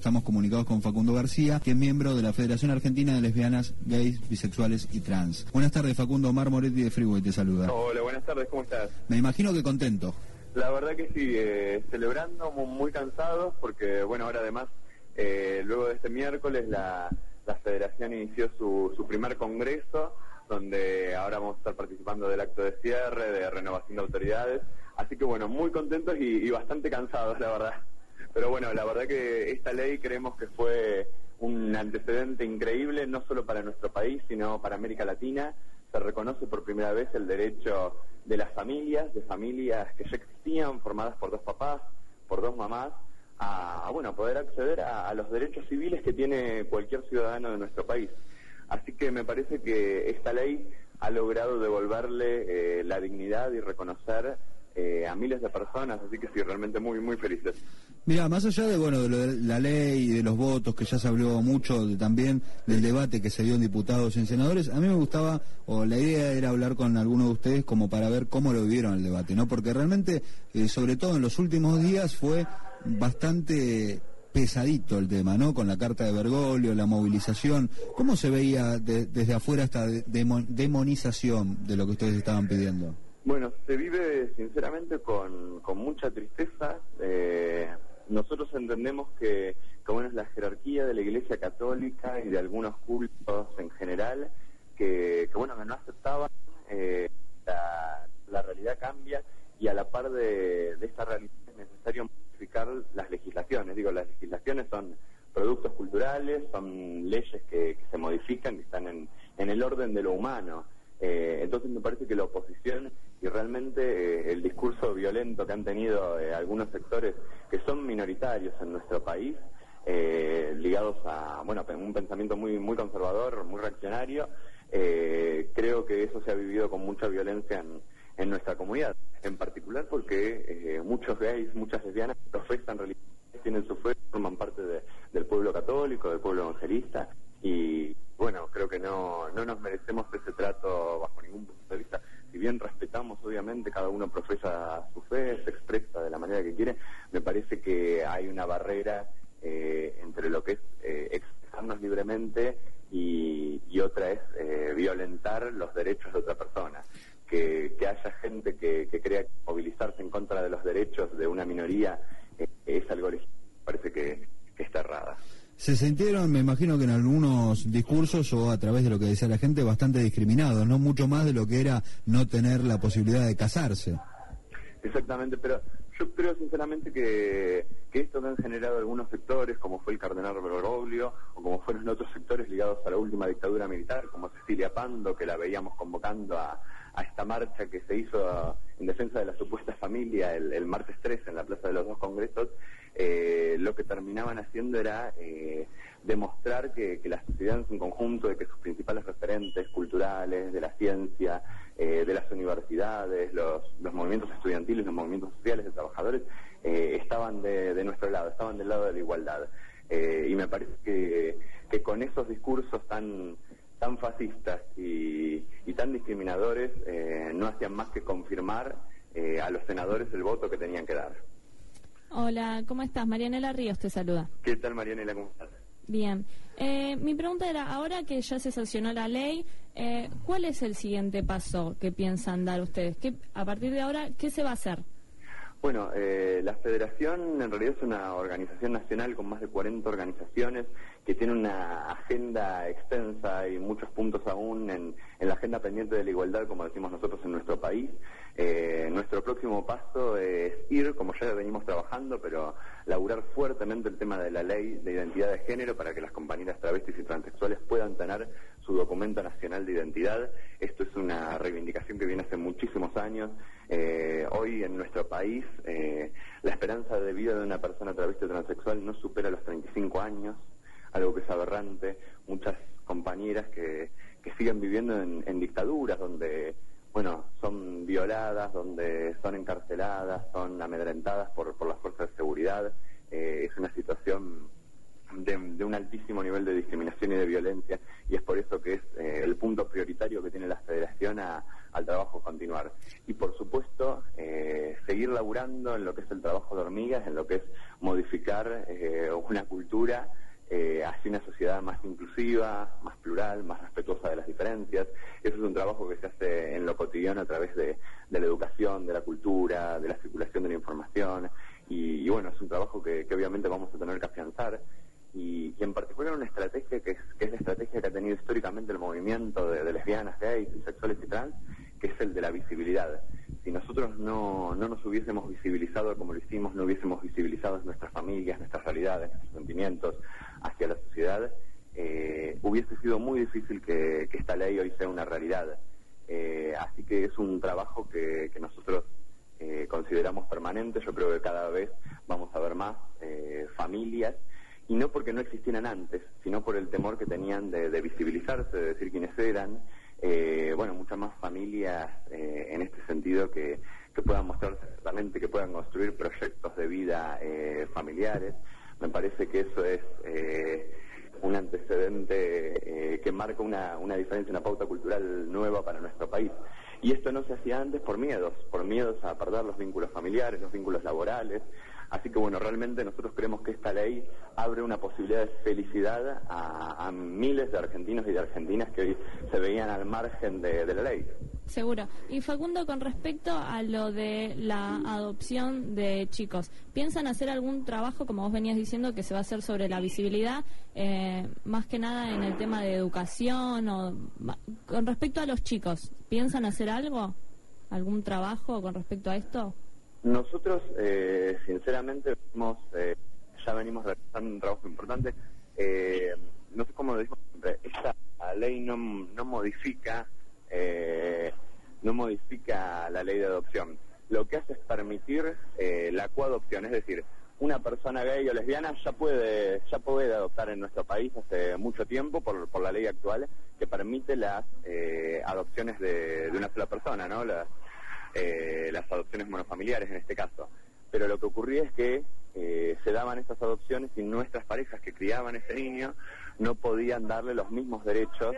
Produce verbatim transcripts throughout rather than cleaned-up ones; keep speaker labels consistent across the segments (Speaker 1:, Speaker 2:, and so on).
Speaker 1: estamos comunicados con Facundo García, que es miembro de la Federación Argentina de Lesbianas, Gays, Bisexuales y Trans. Buenas tardes, Facundo. Omar Moretti de Freeway te saluda.
Speaker 2: Hola, buenas tardes, ¿cómo estás?
Speaker 1: Me imagino que contento.
Speaker 2: La verdad que sí, eh, celebrando, muy, muy cansados, porque bueno, ahora además, eh, luego de este miércoles, la, la Federación inició su, su primer congreso, donde ahora vamos a estar participando del acto de cierre, de renovación de autoridades, así que bueno, muy contentos y, y bastante cansados, la verdad. Pero bueno, la verdad que esta ley creemos que fue un antecedente increíble, no solo para nuestro país, sino para América Latina. Se reconoce por primera vez el derecho de las familias, de familias que ya existían, formadas por dos papás, por dos mamás, a, a bueno, poder acceder a, a los derechos civiles que tiene cualquier ciudadano de nuestro país. Así que me parece que esta ley ha logrado devolverle eh, la dignidad y reconocer eh, a miles de personas, así que sí, realmente muy, muy felices.
Speaker 1: Mira, más allá de bueno de, lo de la ley y de los votos, que ya se habló mucho de, también del debate que se dio en diputados y en senadores, a mí me gustaba, o la idea era hablar con alguno de ustedes como para ver cómo lo vivieron el debate, ¿no? Porque realmente, eh, sobre todo en los últimos días, fue bastante pesadito el tema, ¿no? Con la carta de Bergoglio, la movilización. ¿Cómo se veía de, desde afuera esta demo, demonización de lo que ustedes estaban pidiendo?
Speaker 2: Bueno, se vive sinceramente con, con mucha tristeza. Eh, nosotros entendemos que, que bueno, es la jerarquía de la Iglesia Católica y de algunos cultos en general que, que bueno, que no aceptaban eh, la, la realidad cambia, y a la par de, de esta realidad es necesario modificar las legislaciones. Digo, las legislaciones son productos culturales, son leyes que, que se modifican, que están en, en el orden de lo humano. Eh, entonces me parece que la oposición y realmente eh, el discurso violento que han tenido eh, algunos sectores que son minoritarios en nuestro país, eh, ligados a bueno un pensamiento muy muy conservador, muy reaccionario, eh, creo que eso se ha vivido con mucha violencia en, en nuestra comunidad, en particular porque eh, muchos gays, muchas lesbianas profesan religión, tienen su fe, forman parte de, del pueblo católico, del pueblo evangelista, y bueno, creo que no, no nos merecemos ese trato bajo ningún punto de vista. Si bien respetamos, obviamente, cada uno profesa su fe, se expresa de la manera que quiere, me parece que hay una barrera eh, entre lo que es eh, expresarnos libremente y, y otra es eh, violentar los derechos de otra persona. Que, que haya gente que, que crea que movilizarse en contra de los derechos de una minoría eh, es algo legítimo, parece que, que está errada.
Speaker 1: Se sintieron, me imagino que en algunos discursos o a través de lo que decía la gente, bastante discriminados, no mucho más de lo que era no tener la posibilidad de casarse.
Speaker 2: Exactamente, pero yo creo sinceramente que, que esto que han generado algunos sectores, como fue el cardenal Bergoglio, o como fueron otros sectores ligados a la última dictadura militar, como Cecilia Pando, que la veíamos convocando a, a esta marcha que se hizo en defensa de la supuesta familia el, el martes tres en la Plaza de los Dos Congresos, eh, lo que terminaban haciendo era eh, demostrar que, que la sociedad en su conjunto, de que sus principales referentes culturales, de la ciencia, eh, de las universidades, los, los movimientos estudiantiles, los movimientos sociales de trabajadores, eh, estaban de, de nuestro lado, estaban del lado de la igualdad. Eh, y me parece que, que con esos discursos tan tan fascistas y, y tan discriminadores eh, no hacían más que confirmar eh, a los senadores el voto que tenían que dar.
Speaker 3: Hola, ¿cómo estás? Marianela Ríos te saluda.
Speaker 2: ¿Qué tal, Marianela? ¿Cómo estás?
Speaker 3: Bien. Eh, mi pregunta era, ahora que ya se sancionó la ley, eh, ¿cuál es el siguiente paso que piensan dar ustedes? ¿Qué, a partir de ahora, ¿qué se va a hacer?
Speaker 2: Bueno, eh, la Federación en realidad es una organización nacional con más de cuarenta organizaciones que tiene una agenda extensa y muchos puntos aún en, en la agenda pendiente de la igualdad, como decimos nosotros en nuestro país. Eh, nuestro próximo paso es ir, como ya venimos trabajando, pero laburar fuertemente el tema de la ley de identidad de género para que las compañeras travestis y transexuales puedan tener su documento nacional de identidad. Esto es una reivindicación que viene hace muchísimos años. Eh, hoy en nuestro país eh, la esperanza de vida de una persona travesti o transexual no supera los treinta y cinco años, algo que es aberrante. Muchas compañeras que, que siguen viviendo en, en dictaduras donde bueno, son violadas, donde son encarceladas, son amedrentadas por, por las fuerzas de seguridad. Eh, es una situación de, de un altísimo nivel de discriminación y de violencia, y es por eso que es eh, el punto prioritario que tiene la Federación a, al trabajo continuar. Y por supuesto, eh, seguir laburando en lo que es el trabajo de hormigas, en lo que es modificar eh, una cultura eh, hacia una sociedad más inclusiva, más plural, más respetuosa de las diferencias. Eso es un trabajo que se hace en lo cotidiano a través de, de la educación, de la cultura, de la circulación de la información. Y, y bueno, es un trabajo que, que obviamente vamos a tener que afianzar. Y, y en particular una estrategia que es, que es la estrategia que ha tenido históricamente el movimiento de, de lesbianas, gays, bisexuales y trans, que es el de la visibilidad. Si nosotros no, no nos hubiésemos visibilizado como lo hicimos, no hubiésemos visibilizado nuestras familias, nuestras realidades, nuestros sentimientos hacia la sociedad, eh, hubiese sido muy difícil que, que esta ley hoy sea una realidad. Eh, así que es un trabajo que, que nosotros eh, consideramos permanente. Yo creo que cada vez vamos a ver más eh, familias, y no porque no existieran antes, sino por el temor que tenían de, de visibilizarse, de decir quiénes eran. Eh, bueno, muchas más familias eh, en este sentido que, que puedan mostrarse exactamente, que puedan construir proyectos de vida eh, familiares. Me parece que eso es eh, un antecedente eh, que marca una, una diferencia, una pauta cultural nueva para nuestro país. Y esto no se hacía antes por miedos, por miedos a perder los vínculos familiares, los vínculos laborales. Así que bueno, realmente nosotros creemos que esta ley abre una posibilidad de felicidad a, a miles de argentinos y de argentinas que hoy se veían al margen de, de la ley.
Speaker 3: Seguro. Y Facundo, con respecto a lo de la adopción de chicos, ¿piensan hacer algún trabajo, como vos venías diciendo, que se va a hacer sobre la visibilidad, eh, más que nada en el tema de educación? O con respecto a los chicos, ¿piensan hacer algo? ¿Algún trabajo con respecto a esto?
Speaker 2: Nosotros, eh, sinceramente, hemos, eh, ya venimos realizando un trabajo importante. Eh, no sé cómo lo decimos siempre, esta ley no, no modifica eh, no modifica la ley de adopción. Lo que hace es permitir eh, la coadopción, es decir, una persona gay o lesbiana ya puede ya puede adoptar en nuestro país hace mucho tiempo por, por la ley actual, que permite las eh, adopciones de, de una sola persona, ¿no? Las, Eh, las adopciones monofamiliares en este caso. Pero lo que ocurría es que eh, se daban estas adopciones y nuestras parejas que criaban ese niño no podían darle los mismos derechos,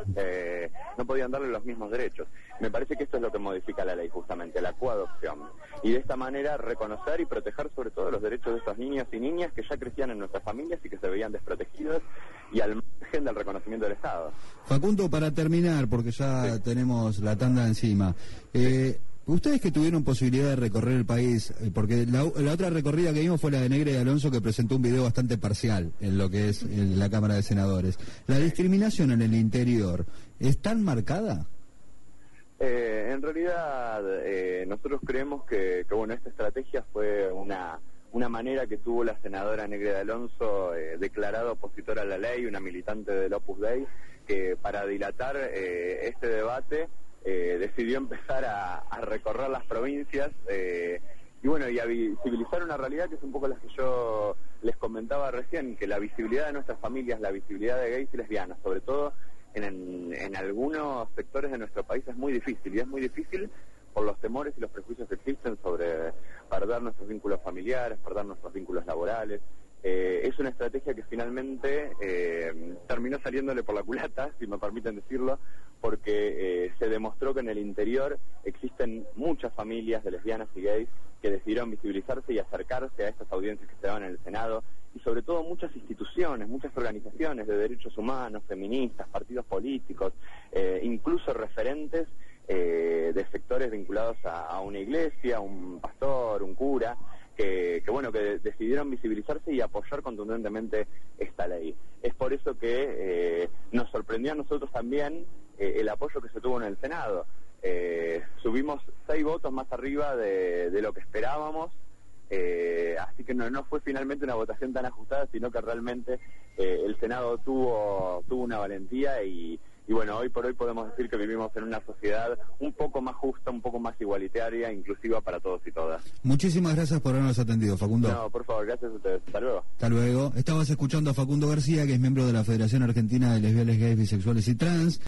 Speaker 2: eh, no podían darle los mismos derechos. Me parece que esto es lo que modifica la ley, justamente, la coadopción. Y de esta manera reconocer y proteger sobre todo los derechos de estos niños y niñas que ya crecían en nuestras familias y que se veían desprotegidos y al margen del reconocimiento del Estado.
Speaker 1: Facundo, para terminar, porque ya sí. tenemos la tanda encima, eh, sí. Ustedes que tuvieron posibilidad de recorrer el país, porque la, la otra recorrida que vimos fue la de Negre y Alonso, que presentó un video bastante parcial en lo que es en la Cámara de Senadores. ¿La discriminación en el interior es tan marcada?
Speaker 2: Eh, en realidad, eh, nosotros creemos que, que bueno, esta estrategia fue una, una manera que tuvo la senadora Negre de Alonso, eh, declarada opositora a la ley, una militante del Opus Dei, que para dilatar eh, este debate Eh, decidió empezar a, a recorrer las provincias eh, y bueno, y a visibilizar una realidad que es un poco la que yo les comentaba recién, que la visibilidad de nuestras familias, la visibilidad de gays y lesbianas, sobre todo en, en, en algunos sectores de nuestro país, es muy difícil, y es muy difícil por los temores y los prejuicios que existen sobre perder nuestros vínculos familiares, perder nuestros vínculos laborales. Eh, es una estrategia que finalmente eh, terminó saliéndole por la culata, si me permiten decirlo, porque eh, se demostró que en el interior existen muchas familias de lesbianas y gays que decidieron visibilizarse y acercarse a estas audiencias que se daban en el Senado, y sobre todo muchas instituciones, muchas organizaciones de derechos humanos, feministas, partidos políticos, eh, incluso referentes eh, de sectores vinculados a, a una iglesia, un pastor, un cura, Que, que bueno, que decidieron visibilizarse y apoyar contundentemente esta ley. Es por eso que eh, nos sorprendió a nosotros también eh, el apoyo que se tuvo en el Senado. Eh, subimos seis votos más arriba de, de lo que esperábamos, eh, así que no, no fue finalmente una votación tan ajustada, sino que realmente eh, el Senado tuvo, tuvo una valentía y Y bueno, hoy por hoy podemos decir que vivimos en una sociedad un poco más justa, un poco más igualitaria, inclusiva para todos y todas.
Speaker 1: Muchísimas gracias por habernos atendido, Facundo.
Speaker 2: No, por favor, gracias a ustedes. Hasta luego.
Speaker 1: Hasta luego. Estabas escuchando a Facundo García, que es miembro de la Federación Argentina de Lesbianas, Gays, Bisexuales y Trans.